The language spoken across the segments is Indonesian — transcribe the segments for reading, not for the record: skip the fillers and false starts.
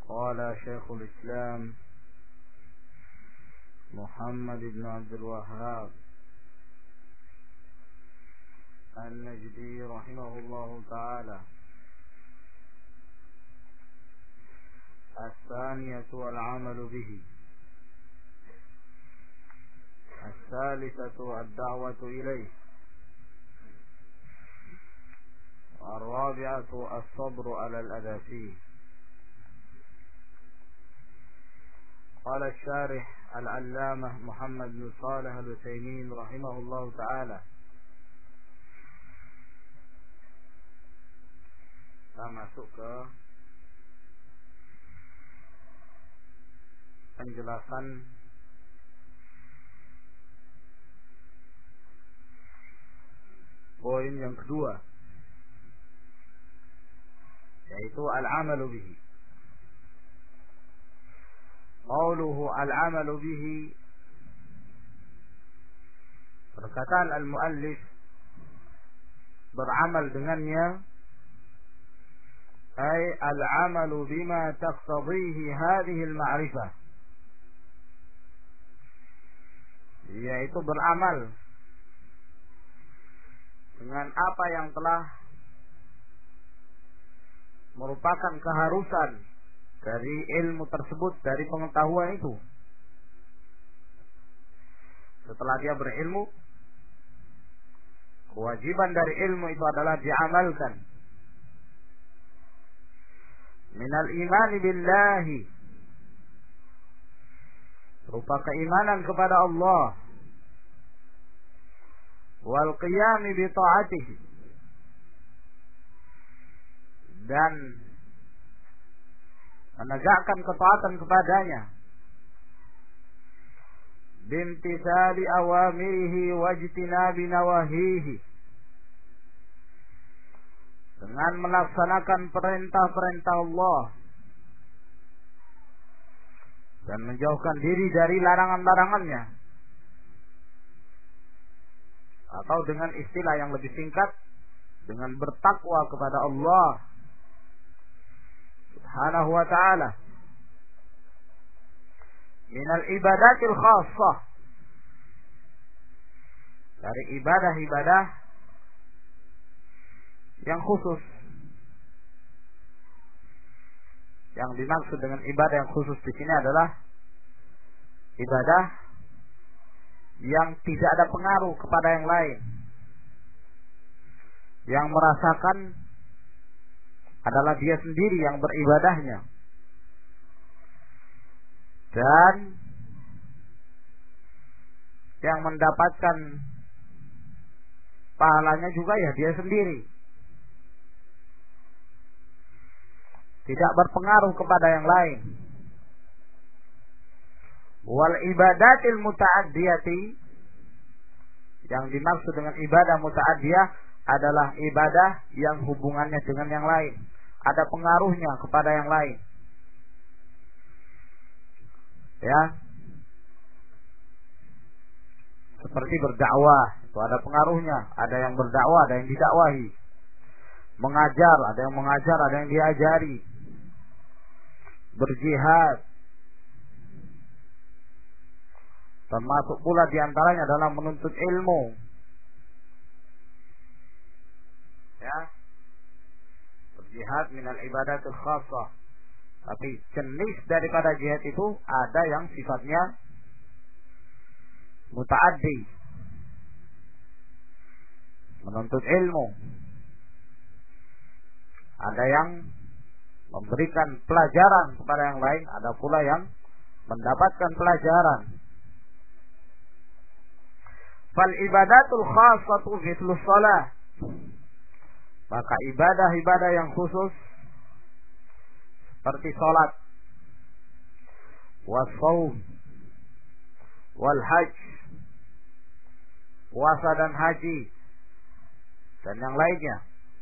قال شيخ الإسلام محمد بن عبد الوهاب النجدي رحمه الله تعالى: الثانية العمل به. الثالثة الدعوة إليه. الرابعة الصبر على الأذى فيه. قال الشارح العلامة محمد بن صالح العثيمين رحمه الله تعالى: kita masuk ke penjelasan poin yang kedua, yaitu al-amalu bihi. Qauluhu al-amalu bihi, perkataan al-muallif beramal dengannya, ay al-amalu bima taqtadhihi hadhihi al-ma'rifah, yaitu beramal dengan apa yang telah merupakan keharusan dari ilmu tersebut, dari pengetahuan itu. Setelah dia berilmu, kewajiban dari ilmu itu adalah diamalkan. Minal imani billahi, berupa keimanan kepada Allah, wal qiyami bi ta'atihi, dan menegakkan ketaatan kepadanya, bimtithali awamirihi wajtinabi nawahihi, dengan melaksanakan perintah-perintah Allah dan menjauhkan diri dari larangan-larangannya, atau dengan istilah yang lebih singkat, dengan bertakwa kepada Allah Subhanahu wa ta'ala, minal ibadatil khassah, dari ibadah-ibadah yang khusus. Yang dimaksud dengan ibadah yang khusus di sini adalah ibadah yang tidak ada pengaruh kepada yang lain, yang merasakan adalah dia sendiri yang beribadahnya, dan yang mendapatkan pahalanya juga ya dia sendiri, tidak berpengaruh kepada yang lain. Wal ibadatil muta'addiyati, yang dimaksud dengan ibadah muta'addiyah adalah ibadah yang hubungannya dengan yang lain, ada pengaruhnya kepada yang lain. Ya, seperti berdakwah, itu ada pengaruhnya, ada yang berdakwah, ada yang didakwahi. Mengajar, ada yang mengajar, ada yang diajari. Berjihad, termasuk pula diantaranya adalah menuntut ilmu. Ya, berjihad minal ibadatul khassah. Tapi jenis daripada jihad itu ada yang sifatnya muta'addi, menuntut ilmu. Ada yang memberikan pelajaran kepada yang lain, ada pula yang mendapatkan pelajaran. Fal ibadatul khassatu mithlu shalah, maka ibadah-ibadah yang khusus seperti salat, was-shaum, wal hajj, puasa dan haji, dan yang lainnya.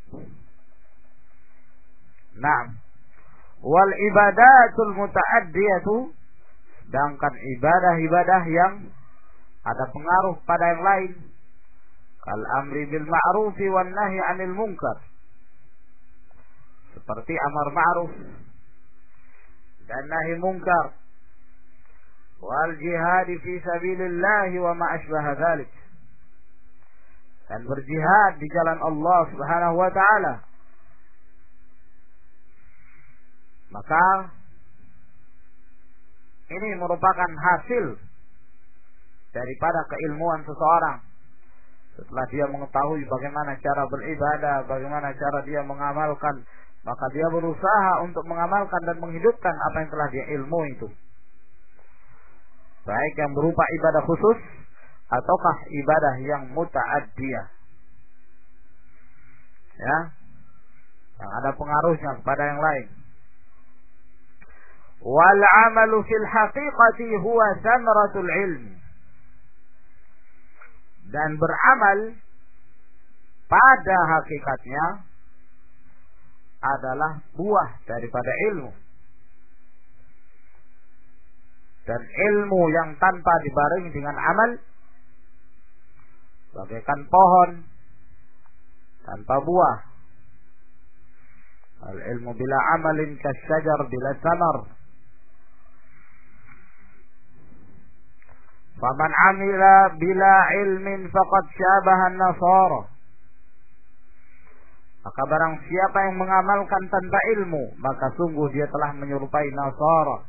Nah, wal ibadatul muta'addiyatu, sedangkan ibadah-ibadah yang ada pengaruh pada yang lain, kal amri bil ma'rufi wan nahi 'anil munkar, seperti amar ma'ruf dan nahi munkar, wal jihad fi sabilillah wa ma asbaha dzalik, dan berjihad di jalan Allah Subhanahu wa taala. Maka ini merupakan hasil daripada keilmuan seseorang. Setelah dia mengetahui bagaimana cara beribadah, bagaimana cara dia mengamalkan, maka dia berusaha untuk mengamalkan dan menghidupkan apa yang telah dia ilmu itu. Baik yang berupa ibadah khusus ataukah ibadah yang muta'addiyah. Ya. Yang ada pengaruhnya kepada yang lain. Wal 'amalu fil haqiqati huwa samaratul ilm. Dan beramal pada hakikatnya adalah buah daripada ilmu. Dan ilmu yang tanpa dibarengi dengan amal bagaikan pohon tanpa buah. Al ilmu bila amalin kasyajar bila samar. Faman amila bila ilmin faqad syabaha an-nasara. Maka barang siapa yang mengamalkan tanpa ilmu, maka sungguh dia telah menyerupai Nasara.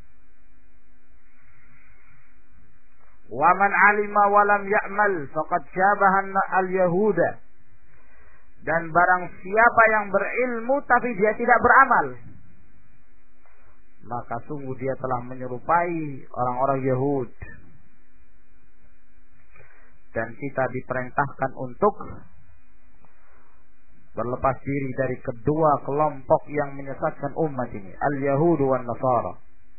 Wa man alima wa lam ya'mal faqad syabaha al-yahuda. Dan barang siapa yang berilmu tapi dia tidak beramal, maka sungguh dia telah menyerupai orang-orang Yahud. Dan kita diperintahkan untuk berlepas diri dari kedua kelompok yang menyesatkan umat ini, al-Yahud wan Nasara.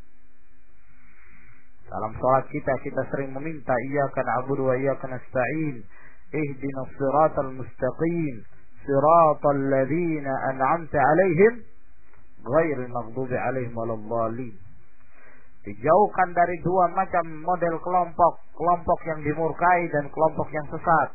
Dalam salat kita sering meminta iyyaka na'budu wa iyyaka nasta'in, ihdinas siratal mustaqim, siratal ladzina an'amta 'alaihim ghairil maghdubi 'alaihim waladdallin. Dijauhkan dari dua macam model kelompok yang dimurkai dan kelompok yang sesat.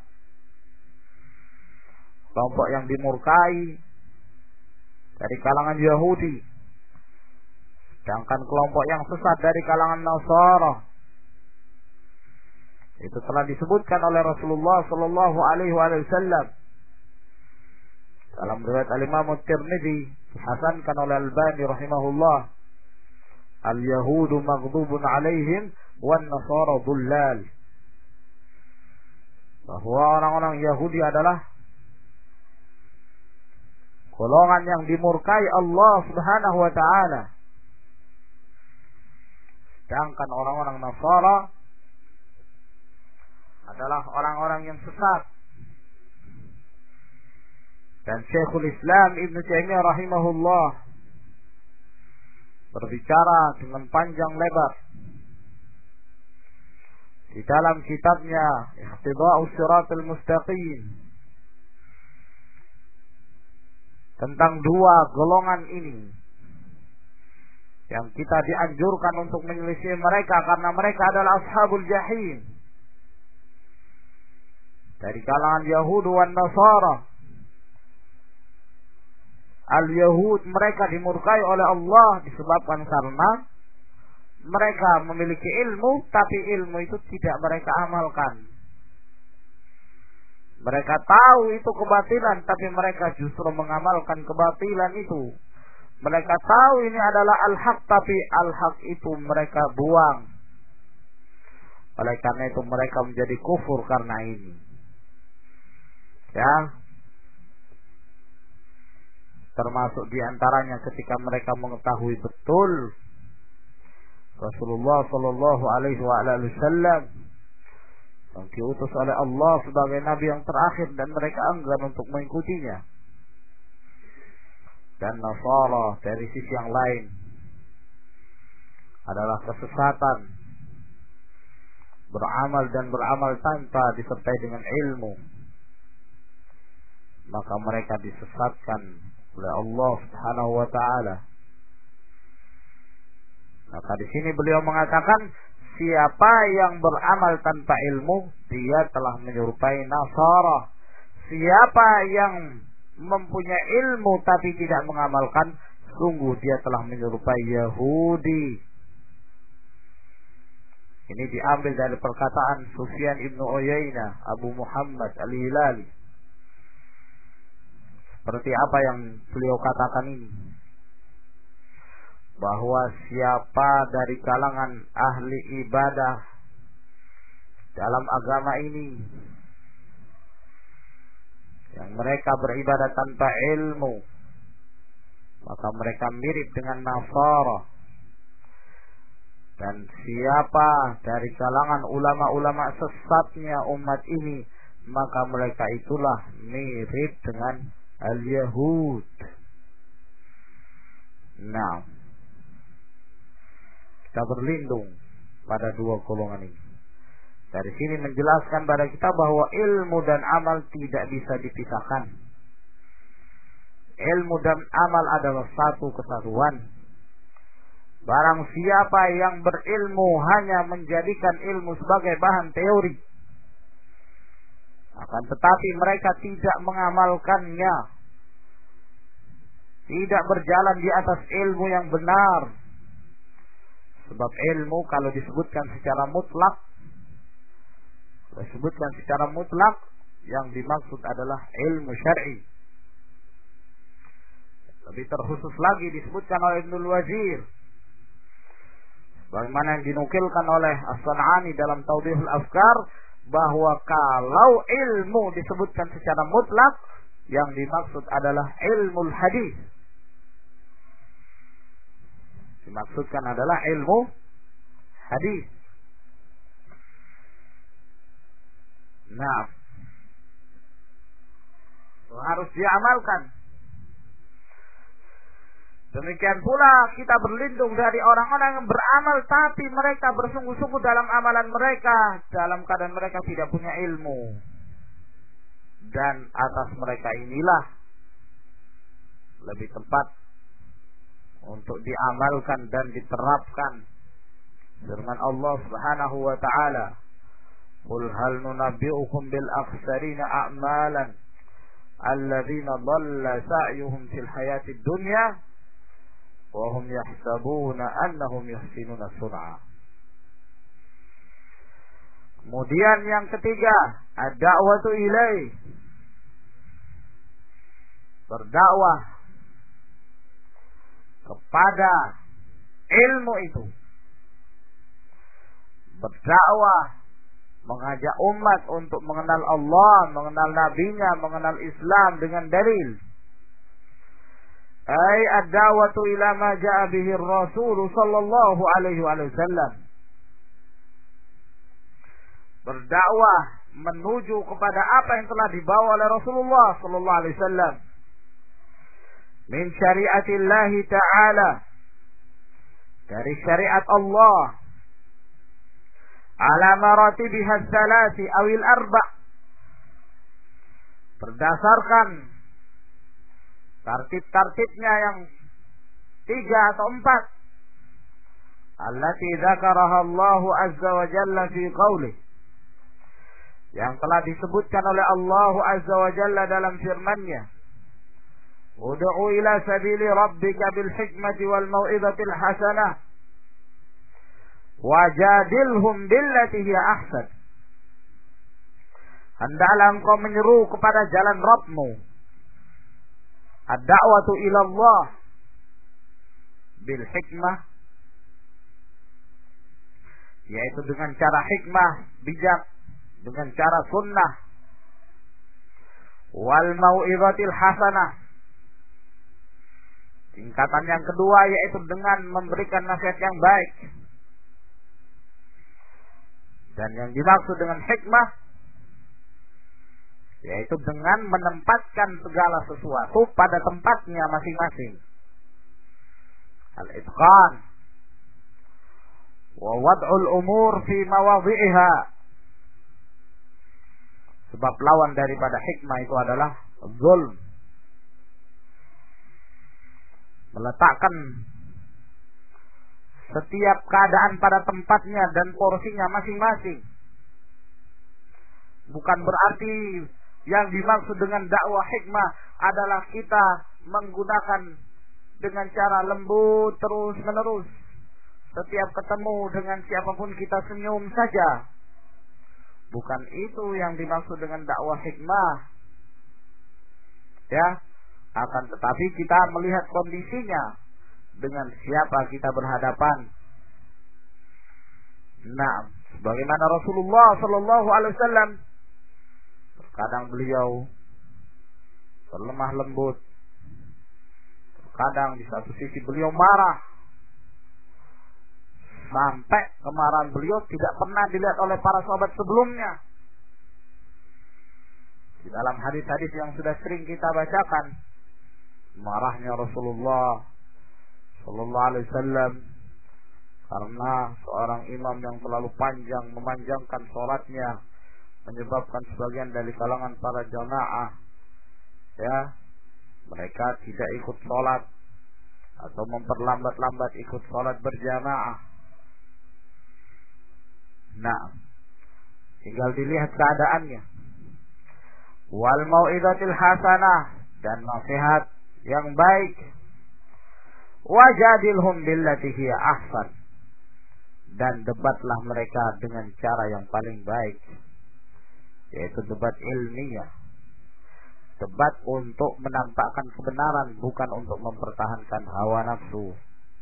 Kelompok yang dimurkai dari kalangan Yahudi, sedangkan kelompok yang sesat dari kalangan Nasara. Itu telah disebutkan oleh Rasulullah sallallahu alaihi wasallam dalam riwayat Al-Imam At-Tirmidzi, dihasankan oleh Al-Albani rahimahullah, al-yahudu maghdubun alaihim wan nasara dhullal. Bahwa orang-orang Yahudi adalah golongan yang dimurkai Allah Subhanahu wa taala. Sedangkan orang-orang Nasara adalah orang-orang yang sesat. Dan Syekhul Islam Ibn Taimiyah rahimahullah berbicara dengan panjang lebar di dalam kitabnya Iqtida'us Shiratal Mustaqim tentang dua golongan ini yang kita dianjurkan untuk menyelisih mereka karena mereka adalah ashabul jahim, dari kalangan Yahud wan Nasara. Al-Yahud mereka dimurkai oleh Allah disebabkan karena mereka memiliki ilmu, tapi ilmu itu tidak mereka amalkan. Mereka tahu itu kebatilan, tapi mereka justru mengamalkan kebatilan itu. Mereka tahu ini adalah al-haq, tapi al-haq itu mereka buang. Oleh karena itu mereka menjadi kufur karena ini. Ya. Termasuk diantaranya ketika mereka mengetahui betul Rasulullah sallallahu alaihi wasallam yang diutus oleh Allah sebagai nabi yang terakhir dan mereka enggan untuk mengikutinya. Dan Nasara dari sisi yang lain adalah kesesatan, beramal tanpa disertai dengan ilmu, maka mereka disesatkan oleh Allah Subhanahu wa taala. Maka di sini beliau mengatakan siapa yang beramal tanpa ilmu dia telah menyerupai Nasara. Siapa yang mempunyai ilmu tapi tidak mengamalkan, sungguh dia telah menyerupai Yahudi. Ini diambil dari perkataan Sufyan ibnu Uyainah, Abu Muhammad al-Hilali. Seperti apa yang beliau katakan ini, bahwa siapa dari kalangan ahli ibadah dalam agama ini yang mereka beribadah tanpa ilmu, maka mereka mirip dengan Nasara. Dan siapa dari kalangan ulama-ulama sesatnya umat ini, maka mereka itulah mirip dengan al-Yahud. Nah, kita berlindung pada dua golongan ini. Dari sini menjelaskan pada kita bahwa ilmu dan amal tidak bisa dipisahkan. Ilmu dan amal adalah satu kesatuan. Barang siapa yang berilmu hanya menjadikan ilmu sebagai bahan teori, akan tetapi mereka tidak mengamalkannya, tidak berjalan di atas ilmu yang benar. Sebab ilmu kalau disebutkan secara mutlak, yang dimaksud adalah ilmu syar'i. Lebih terkhusus lagi disebutkan oleh Ibnul Wazir, bagaimana yang dinukilkan oleh As-San'ani dalam Tawdihul Afkar, bahwa kalau ilmu disebutkan secara mutlak, yang dimaksud adalah ilmu hadis. Dimaksudkan adalah ilmu hadis. Nah, harus diamalkan. Demikian pula kita berlindung dari orang-orang yang beramal tapi mereka bersungguh-sungguh dalam amalan mereka, dalam keadaan mereka tidak punya ilmu. Dan atas mereka inilah lebih tepat untuk diamalkan dan diterapkan firman Allah Subhanahu wa taala, "Qul hal nunabbi'ukum bil akhsarina a'malan alladzina dhalla sa'yuhum fil hayatid dunya wa hum yahsabuna annahum yuhsinuna sun'a." Kemudian yang ketiga, ad-da'watu ilaih, berdakwah kepada ilmu itu. Berdakwah, mengajak umat untuk mengenal Allah, mengenal nabinya, mengenal Islam dengan dalil. Ay ad-da'watu ila ma ja'a bihi ar-rasul sallallahu alaihi wasallam. Berdakwah menuju kepada apa yang telah dibawa oleh Rasulullah sallallahu alaihi wasallam min syariatillah ta'ala, dari syariat Allah, ala maratibiha tsalasi awil arba', berdasarkan tartib-tartibnya yang 3 atau 4, allati dzakaraha Allah azza wa jalla fi qaulih, yang telah disebutkan oleh Allah azza wa jalla dalam firman-Nya, ud'u ila sabili rabbika bil hikmati wal mau'izatil hasanah wajadilhum billati hiya ahsan. Hendaklah engkau menyeru kepada jalan Rabbmu. Ad-da'watu ila Allah bil hikmah, yaitu dengan cara hikmah, bijak, dengan cara sunnah, wal mau'izatil hasanah, tingkatan yang kedua yaitu dengan memberikan nasihat yang baik. Dan yang dimaksud dengan hikmah yaitu dengan menempatkan segala sesuatu pada tempatnya masing-masing. Al-itqan wa wad'ul umur fi mawadhi'iha. Sebab lawan daripada hikmah itu adalah zulm. Meletakkan setiap keadaan pada tempatnya dan porsinya masing-masing. Bukan berarti yang dimaksud dengan dakwah hikmah adalah kita menggunakan dengan cara lembut terus menerus. Setiap ketemu dengan siapapun kita senyum saja. Bukan itu yang dimaksud dengan dakwah hikmah. Ya, akan tetapi kita melihat kondisinya dengan siapa kita berhadapan. Nah, sebagaimana Rasulullah sallallahu alaihi wasallam, terkadang beliau berlemah lembut, terkadang di satu sisi beliau marah, sampai kemarahan beliau tidak pernah dilihat oleh para sahabat sebelumnya. Di dalam hadis-hadis yang sudah sering kita bacakan, marahnya Rasulullah sallallahu alaihi wasallam karena seorang imam yang terlalu panjang memanjangkan sholatnya, menyebabkan sebagian dari kalangan para jamaah, ya, mereka tidak ikut sholat atau memperlambat-lambat ikut sholat berjamaah. Nah, tinggal dilihat keadaannya. Wal mau'izatil hasanah, dan nasihat yang baik. Wajadilhum billati hiya ahsan, dan debatlah mereka dengan cara yang paling baik, yaitu debat ilmiah. Debat untuk menampakkan kebenaran, bukan untuk mempertahankan hawa nafsu.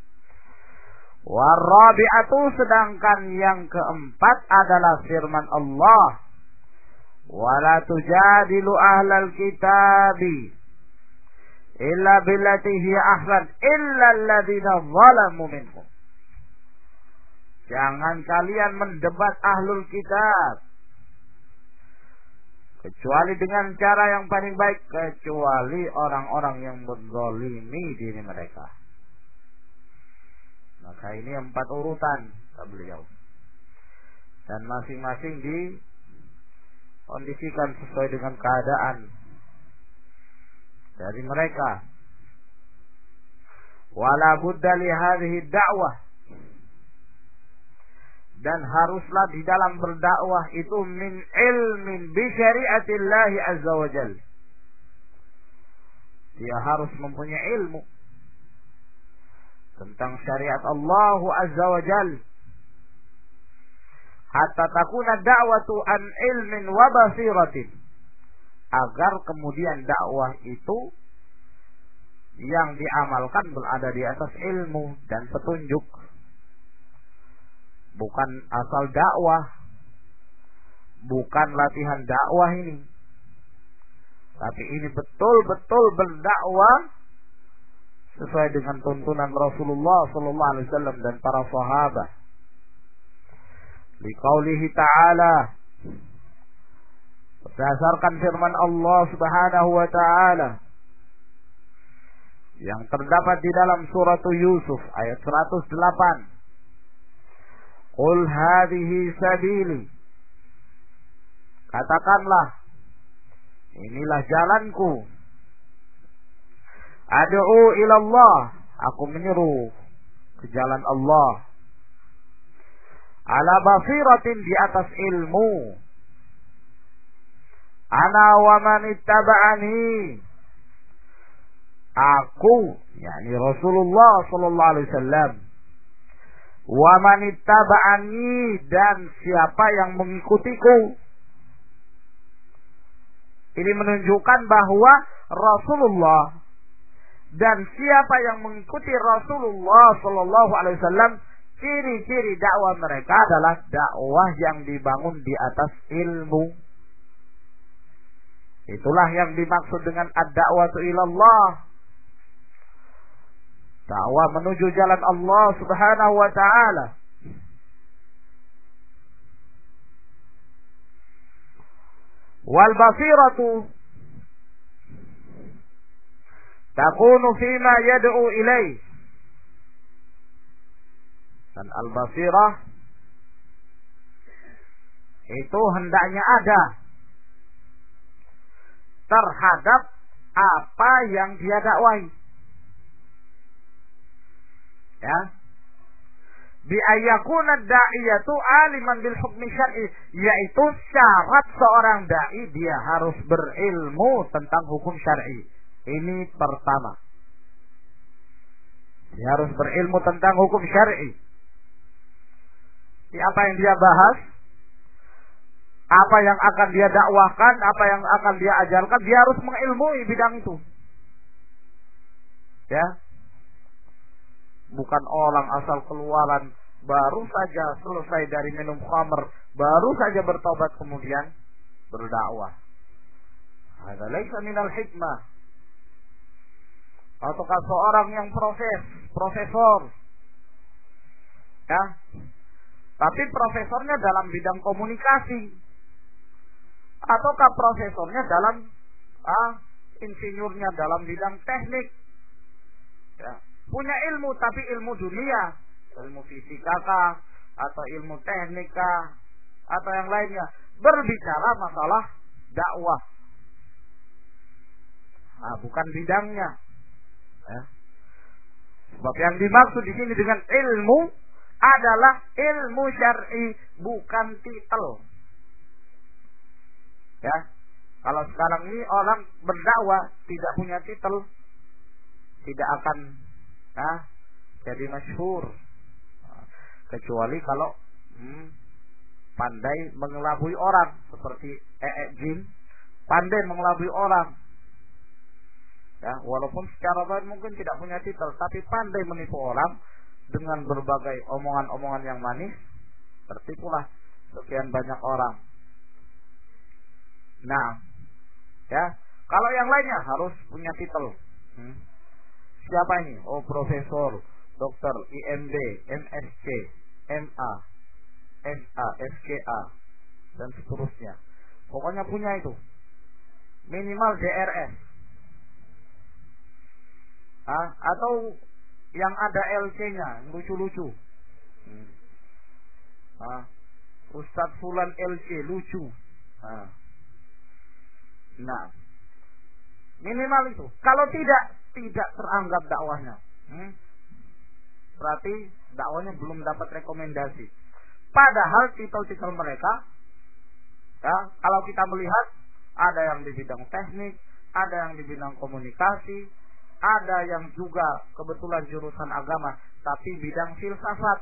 Warabi'atu, sedangkan yang keempat adalah firman Allah, wala tujadilu ahlal kitabi illa billati hiya ahsan illa alladhina zalamu minhum. Jangan kalian mendebat ahlul kitab kecuali dengan cara yang paling baik, kecuali orang-orang yang menzalimi diri mereka. Maka ini 4 urutan kata beliau, dan masing-masing dikondisikan sesuai dengan keadaan dari mereka. Wala budda li hadhihi da'wah, dan haruslah di dalam berdakwah itu min ilmin bi syari'atillahi azza wa jal. Dia harus mempunyai ilmu tentang syariat Allah azza wa jal, hatta takuna da'watu an ilmin wa basiratin, agar kemudian dakwah itu yang diamalkan berada di atas ilmu dan petunjuk. Bukan asal dakwah, bukan latihan dakwah ini, tapi ini betul-betul berdakwah sesuai dengan tuntunan Rasulullah sallallahu alaihi wasallam dan para sahabat. Liqaulihi ta'ala, berdasarkan firman Allah Subhanahu wa taala yang terdapat di dalam surat Yusuf ayat 108. Qul hadhihi sabili, katakanlah, inilah jalanku. Ad'u ila Allah, aku menyeru ke jalan Allah. Ala basiratin, di atas ilmu. Ana wa man ittaba'ani, aku, yakni Rasulullah sallallahu alaihi wasallam, wa man ittaba'ani, dan siapa yang mengikutiku. Ini menunjukkan bahwa Rasulullah dan siapa yang mengikuti Rasulullah sallallahu alaihi wasallam, ciri-ciri dakwah mereka adalah dakwah yang dibangun di atas ilmu. Itulah yang dimaksud dengan ad-da'watu ilallah, dakwah menuju jalan Allah Subhanahu wa ta'ala. Wal basiratu takunu fima yad'u ilaih, dan al-basirah itu hendaknya ada terhadap apa yang dia dakwai. Ya, bi ayyakuna da'iyatu aliman bil hukmi syar'i, yaitu syarat seorang dai dia harus berilmu tentang hukum syar'i. Ini pertama. Dia harus berilmu tentang hukum syar'i. Apa yang dia bahas, apa yang akan dia dakwahkan, apa yang akan dia ajarkan, dia harus mengilmui bidang itu. Ya. Bukan orang asal keluaran, baru saja selesai dari minum khamr, baru saja bertobat kemudian berdakwah. Hadza laisa minal hikmah. Ataukah seorang yang profesor, ya, tapi profesornya dalam bidang komunikasi, ataukah profesornya dalam insinyurnya dalam bidang teknik, ya, punya ilmu tapi ilmu dunia, ilmu fisika kah, atau ilmu teknik kah, atau yang lainnya, berbicara masalah dakwah, bukan bidangnya. Ya. Sebab yang dimaksud di sini dengan ilmu adalah ilmu syar'i, bukan titel. Ya, kalau sekarang ini orang berdakwah tidak punya titel, tidak akan jadi masyhur, kecuali kalau pandai mengelabui orang, seperti Jin, pandai mengelabui orang. Ya, walaupun secara zahir mungkin tidak punya titel, tapi pandai menipu orang dengan berbagai omongan-omongan yang manis, tertipulah sekian banyak orang. Nah, ya, kalau yang lainnya harus punya titel. Siapa ini? Oh, profesor, dokter, IMD, MSc, MA, SA, SKA, dan seterusnya. Pokoknya punya itu. Minimal DRS. Atau yang ada LC-nya, lucu-lucu. Ustadz Fulan LC, lucu. Nah, minimal itu. Kalau tidak teranggap dakwahnya. Berarti dakwahnya belum dapat rekomendasi. Padahal titel-titel mereka, ya, kalau kita melihat, ada yang di bidang teknik, ada yang di bidang komunikasi, ada yang juga kebetulan jurusan agama tapi bidang filsafat,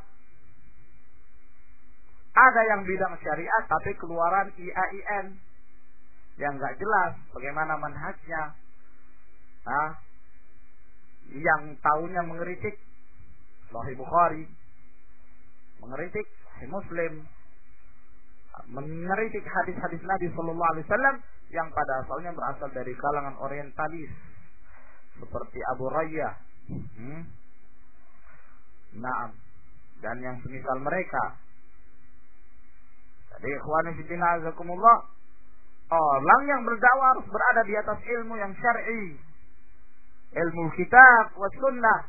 ada yang bidang syariat tapi keluaran IAIN yang nggak jelas bagaimana manhajnya, yang taunya mengeritik Sahih Bukhari, mengeritik Sahih Muslim, mengeritik hadis-hadis Nabi Sallallahu Alaihi Wasallam yang pada asalnya berasal dari kalangan orientalis seperti Abu Rayyah, Naam, dan yang semisal mereka. Jadi ikhwani fillah azakumullah, orang yang berdakwah harus berada di atas ilmu yang syar'i, ilmu kitab wa sunnah,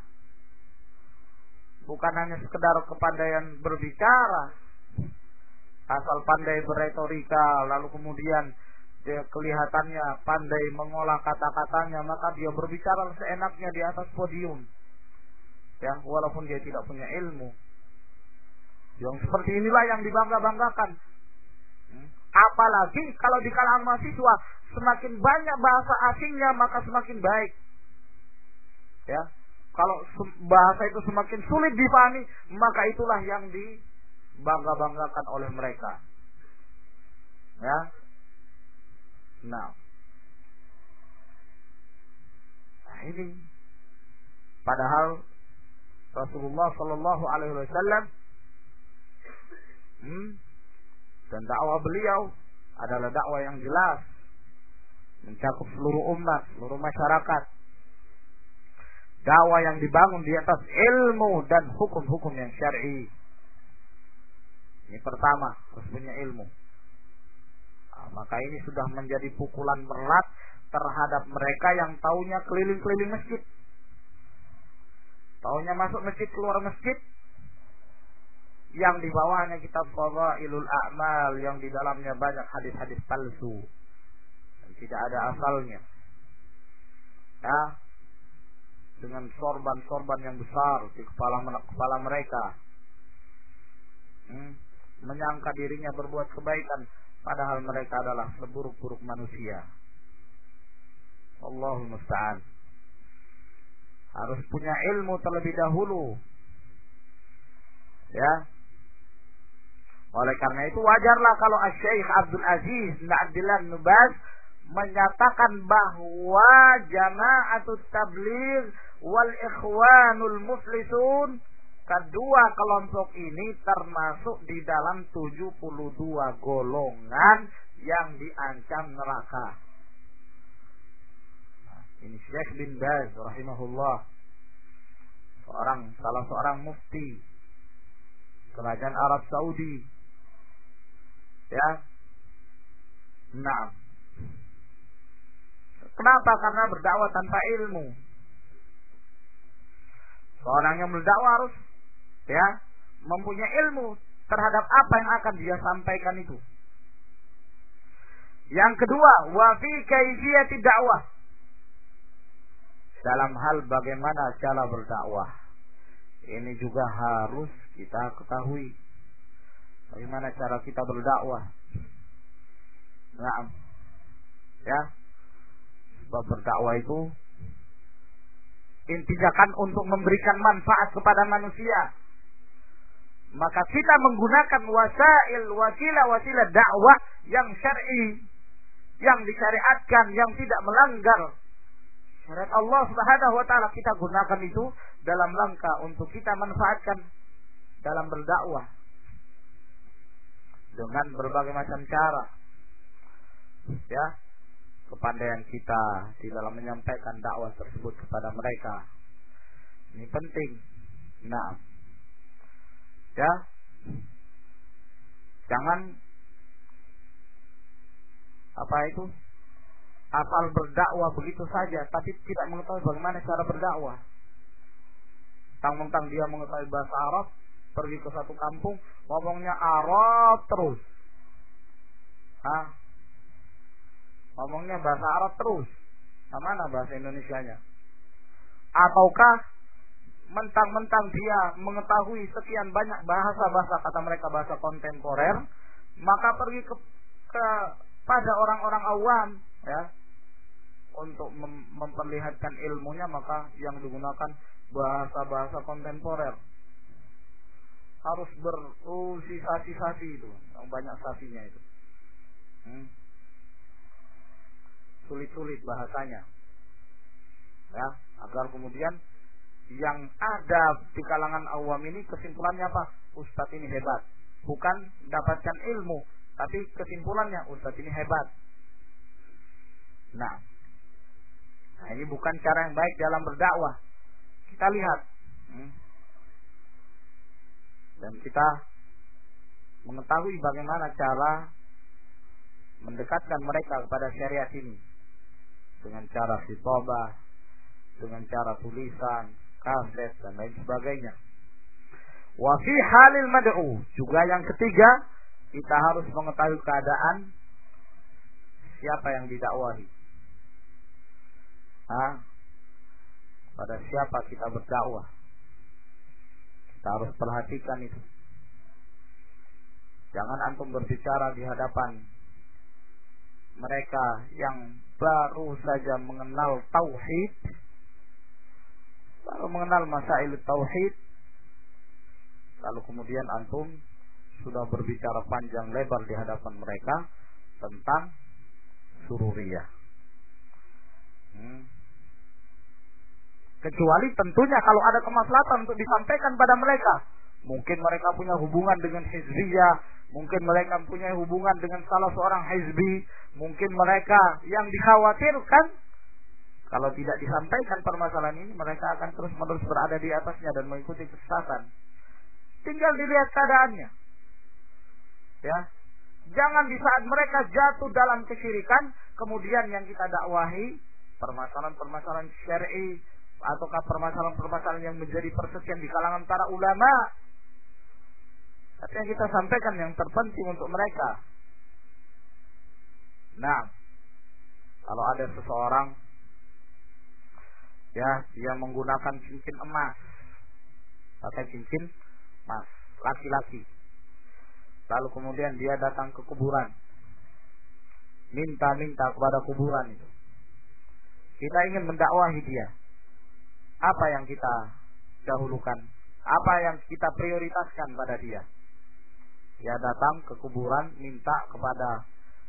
bukan hanya sekedar kepandaian berbicara, asal pandai berretorika lalu kemudian dia kelihatannya pandai mengolah kata-katanya, maka dia berbicara seenaknya di atas podium, ya, walaupun dia tidak punya ilmu. Yang seperti inilah yang dibangga-banggakan. Apalagi kalau di kalangan mahasiswa semakin banyak bahasa asingnya maka semakin baik. Ya, kalau bahasa itu semakin sulit dipahami maka itulah yang dibangga-banggakan oleh mereka. Ya. Nah, ini padahal Rasulullah Sallallahu Alaihi Wasallam dan dakwah beliau adalah dakwah yang jelas, mencakup seluruh umat, seluruh masyarakat. Dakwah yang dibangun di atas ilmu dan hukum-hukum yang syar'i. Ini pertama, harus punya ilmu. Maka ini sudah menjadi pukulan berat terhadap mereka yang taunya keliling-keliling masjid, taunya masuk masjid, keluar masjid, yang di bawahnya kitab Fadhailul A'mal yang di dalamnya banyak hadis-hadis palsu dan tidak ada asalnya, ya, dengan sorban-sorban yang besar di kepala mereka, menyangka dirinya berbuat kebaikan padahal mereka adalah seburuk-buruk manusia. Allahul musta'an. harus punya ilmu terlebih dahulu. Ya. Oleh karena itu wajarlah kalau Syekh Abdul Aziz bin Abdullah bin Baz menyatakan bahwa Jama'atut Tabligh wal Ikhwanul Muflisun, kedua kelompok ini termasuk di dalam 72 golongan yang diancam neraka. Nah, ini Syekh bin Baz rahimahullah, salah seorang mufti kerajaan Arab Saudi. Ya. Nah. Kenapa? Karena berdakwah tanpa ilmu. Seorang yang berdakwah harus mempunyai ilmu terhadap apa yang akan dia sampaikan itu. Yang kedua, wa fi kaifiyati dakwah. Dalam hal bagaimana cara berdakwah. Ini juga harus kita ketahui. Bagaimana cara kita berdakwah. Nah, ya. Sebab berdakwah itu intinya kan untuk memberikan manfaat kepada manusia. Maka kita menggunakan wasilah dakwah yang syar'i, yang disyariatkan, yang tidak melanggar syariat Allah Subhanahu wa taala. Kita gunakan itu dalam rangka untuk kita manfaatkan dalam berdakwah dengan berbagai macam cara. Ya, kepandaian kita di dalam menyampaikan dakwah tersebut kepada mereka ini penting. Nah, ya, jangan asal berdakwah begitu saja tapi tidak mengetahui bagaimana cara berdakwah. Tang-tang dia mengetahui bahasa Arab, pergi ke satu kampung ngomongnya Arab terus. Ngomongnya bahasa Arab terus. Nah, mana bahasa Indonesianya? Ataukah mentang-mentang dia mengetahui sekian banyak bahasa kata mereka bahasa kontemporer, maka pergi pada orang-orang awam, ya, untuk memperlihatkan ilmunya, maka yang digunakan bahasa-bahasa kontemporer. Harus sisa-sisa itu, yang banyak sasinya itu. Sulit-sulit bahasanya, ya, agar kemudian yang ada di kalangan awam ini kesimpulannya apa? Ustadz ini hebat, bukan dapatkan ilmu, tapi kesimpulannya Ustadz ini hebat. Nah, ini bukan cara yang baik dalam berdakwah. Kita lihat, dan kita mengetahui bagaimana cara mendekatkan mereka kepada syariat ini. Dengan cara khitabah, dengan cara tulisan, kaset, dan lain sebagainya. Wa fi halil mad'u, juga yang ketiga, kita harus mengetahui keadaan siapa yang didakwahi. Pada siapa kita berdakwah. Kita harus perhatikan itu. Jangan antum berbicara di hadapan mereka yang baru saja mengenal tauhid, baru mengenal masail tauhid, lalu kemudian antum sudah berbicara panjang lebar di hadapan mereka tentang sururiyah. Kecuali tentunya kalau ada kemaslahatan untuk disampaikan pada mereka. Mungkin mereka punya hubungan dengan hizbiyah, mungkin mereka punya hubungan dengan salah seorang hizbi, mungkin mereka yang dikhawatirkan kalau tidak disampaikan permasalahan ini, mereka akan terus-menerus berada di atasnya dan mengikuti kesesatan. Tinggal dilihat keadaannya. Ya. Jangan di saat mereka jatuh dalam kesyirikan, kemudian yang kita dakwahi permasalahan-permasalahan syar'i ataukah permasalahan-permasalahan yang menjadi perselisihan di kalangan para ulama. Tapi yang kita sampaikan yang terpenting untuk mereka. Nah, kalau ada seseorang, ya, dia menggunakan cincin emas, pakai cincin emas, laki-laki. Lalu kemudian dia datang ke kuburan, minta kepada kuburan itu. Kita ingin mendakwahi dia. apa yang kita dahulukan, apa yang kita prioritaskan pada dia. Dia datang ke kuburan minta kepada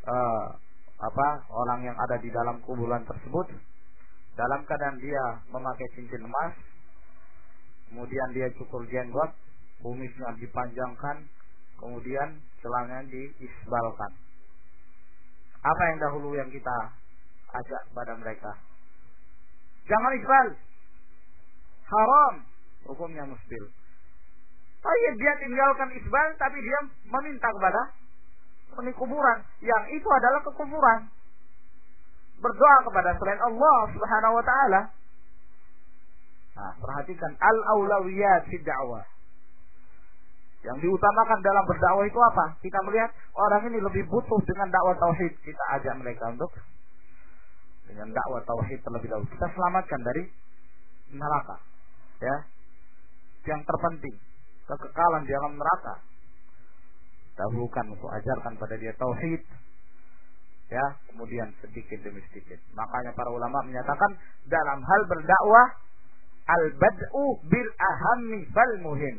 orang yang ada di dalam kuburan tersebut, dalam keadaan dia memakai cincin emas, kemudian dia cukur jenggot, kumisnya dipanjangkan, kemudian celananya diisbalkan. Apa yang dahulu yang kita ajak pada mereka? Jangan isbal, haram, hukumnya musbil. Tapi dia tinggalkan isbal, tapi dia meminta kepada penghuni kuburan, yang itu adalah kekufuran. Berdoa kepada selain Allah Subhanahu wa taala. Nah, perhatikan al-aulawiyat fi da'wah. Yang diutamakan dalam berdakwah itu apa? Kita melihat orang ini lebih butuh dengan dakwah tauhid, kita ajak mereka untuk dengan dakwah tauhid terlebih dahulu. Kita selamatkan dari neraka. Ya. Yang terpenting, kekekalan di alam neraka. Dahulukan untuk ajarkan pada dia tauhid. Ya, kemudian sedikit demi sedikit. Makanya para ulama menyatakan dalam hal berdakwah al-bad'u bil ahammi fal muhim.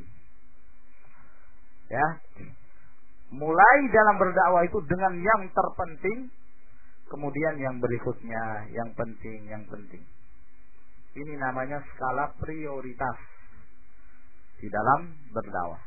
Ya. Mulai dalam berdakwah itu dengan yang terpenting, kemudian yang berikutnya yang penting. Ini namanya skala prioritas di dalam berdakwah.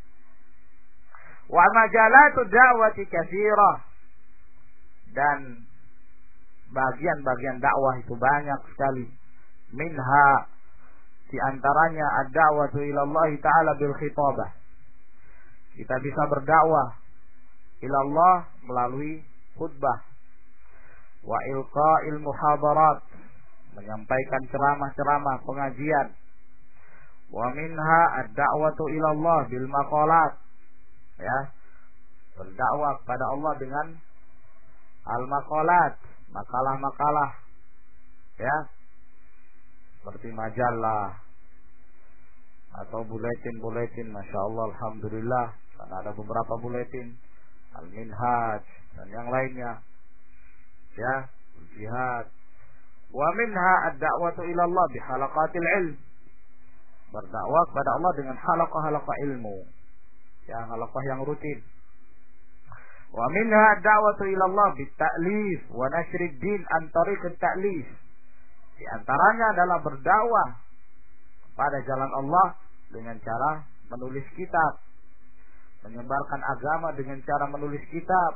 Wa majalatu da'wati katsirah. Dan bagian-bagian dakwah itu banyak sekali. Minha, di antaranya ad-da'watu ila Allah Ta'ala bil khitabah. Kita bisa berdakwah ila Allah melalui khutbah. Wa ilqa'il muhadarat, menyampaikan ceramah-ceramah, pengajian. Wa minha ad-da'watu ila Allah bil maqalat. Ya. Berdakwah kepada Allah dengan al-maqalat, makalah-makalah, ya, seperti majalah atau buletin, masya Allah, alhamdulillah, karena ada beberapa buletin, al-minhaj dan yang lainnya, ya, jihad. Wa minha ad-da'watu ila Allah bi halaqatil ilm, berdakwah kepada Allah dengan halaqah-halaqah ilmu, ya, halaqah yang rutin. Wa minha ad-da'watu ila Allah bit-ta'lif wa nasrid din an tariq at-ta'lif. Di antaranya adalah berdakwah pada jalan Allah dengan cara menulis kitab, menyebarkan agama dengan cara menulis kitab.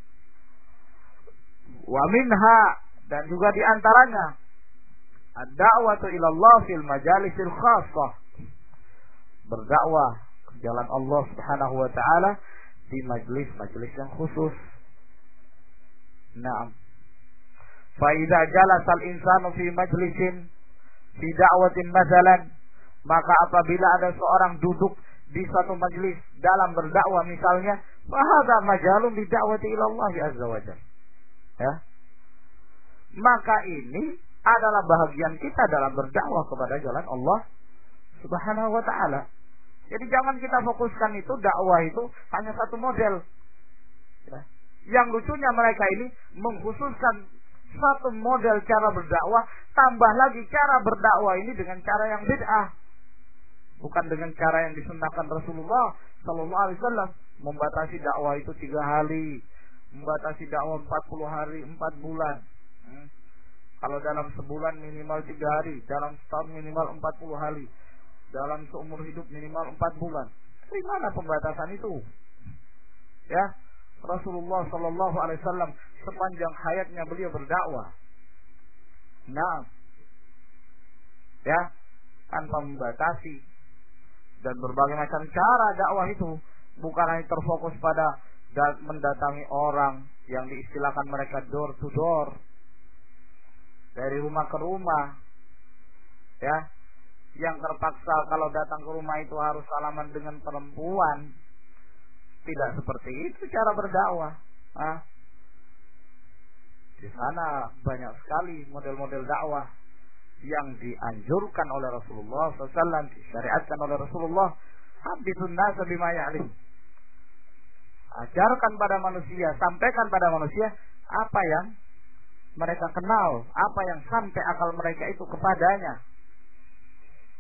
Wa minha, dan juga di antaranya ad-da'watu ila Allah fil majalisil khassah, berdakwah ke jalan Allah Subhanahu wa taala di majlis-majlis yang khusus. Naam. Fa idza jalasa al-insanu fi majlisin fi da'watin masalan, maka apabila ada seorang duduk di satu majlis dalam berdakwah misalnya, fa hadza majalun li da'wati ila Allah azza wa jalla. Ya. Maka ini adalah bahagian kita dalam berdakwah kepada jalan Allah Subhanahu wa taala. Jadi jangan kita fokuskan itu dakwah itu hanya satu model. Ya. Yang lucunya mereka ini mengkhususkan satu model cara berdakwah, tambah lagi cara berdakwah ini dengan cara yang bid'ah, bukan dengan cara yang disunnahkan Rasulullah Sallallahu Alaihi Wasallam. Membatasi dakwah itu 3 hari, membatasi dakwah 40 hari, 4 bulan. Kalau dalam sebulan minimal 3 hari, dalam setahun minimal 40 hari, dalam seumur hidup minimal 4 bulan. Dari mana pembatasan itu? Ya, Rasulullah Sallallahu Alaihi Wasallam sepanjang hayatnya beliau berdakwah. Nah, ya, tanpa membatasi, dan berbagai macam cara dakwah itu bukan hanya terfokus pada mendatangi orang yang diistilahkan mereka door to door, dari rumah ke rumah, ya, yang terpaksa kalau datang ke rumah itu harus salaman dengan perempuan. Tidak seperti itu cara berdakwah. Di sana banyak sekali model-model dakwah yang dianjurkan oleh Rasulullah SAW, disyariatkan oleh Rasulullah. Habitun nasa bima ya'lim. Ajarkan pada manusia, sampaikan pada manusia apa yang mereka kenal, apa yang sampai akal mereka itu kepadanya.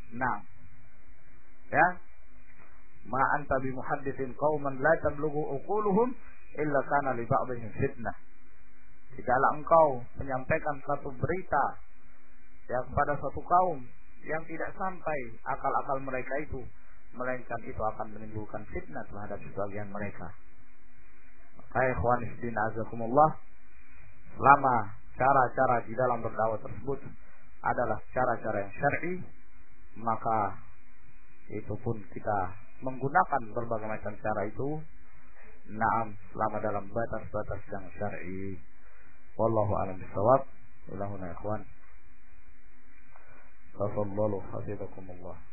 Nah, ya, ma anta bi muhadditsin qauman la tablughu uquluhum illa kana li ba'dihim fitnah. Tidaklah engkau menyampaikan satu berita yang kepada suatu kaum yang tidak sampai akal-akal mereka itu, melainkan itu akan menimbulkan fitnah terhadap sebagian mereka. Maka ikhwan fillah azakumullah, selama cara-cara di dalam berdakwah tersebut adalah cara-cara yang syar'i, maka itu pun kita menggunakan berbagai macam cara itu, na'am, selama dalam batas-batas yang syar'i. Wallahu a'lam bishawab. Ilahuna ikhwan. Tafadhalu hafizakumullah.